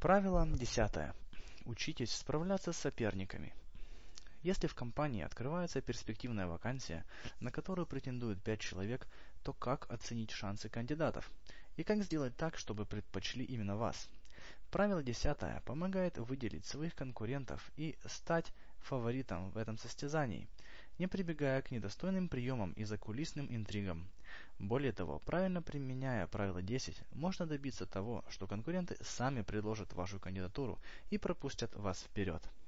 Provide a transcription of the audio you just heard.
Правило 10. Учитесь справляться с соперниками. Если в компании открывается перспективная вакансия, на которую претендуют 5 человек, то как оценить шансы кандидатов? И как сделать так, чтобы предпочли именно вас? Правило 10 помогает выделить своих конкурентов и стать фаворитом в этом состязании, не прибегая к недостойным приемам и закулисным интригам. Более того, правильно применяя правило 10, можно добиться того, что конкуренты сами предложат вашу кандидатуру и пропустят вас вперед.